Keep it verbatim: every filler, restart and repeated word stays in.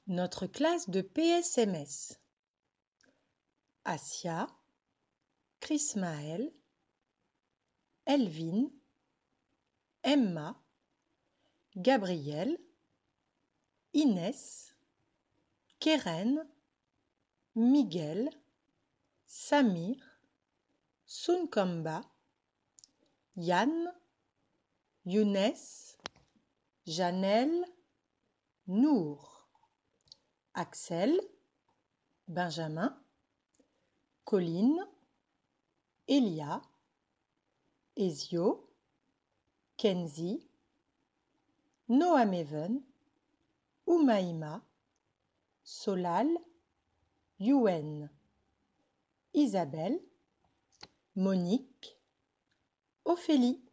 Notre classe de P S M S. Asia, Chrismaël, Elvin, Emma, Gabriel, Inès, Keren, Miguel, Samir, Sunkamba, Yann, Younes, Janelle, Nour, Axel, Benjamin, Colline, Elia, Ezio, Kenzie, Noam-Even, Oumaïma, Solal, Youen, Isabelle, Monique, Ophélie.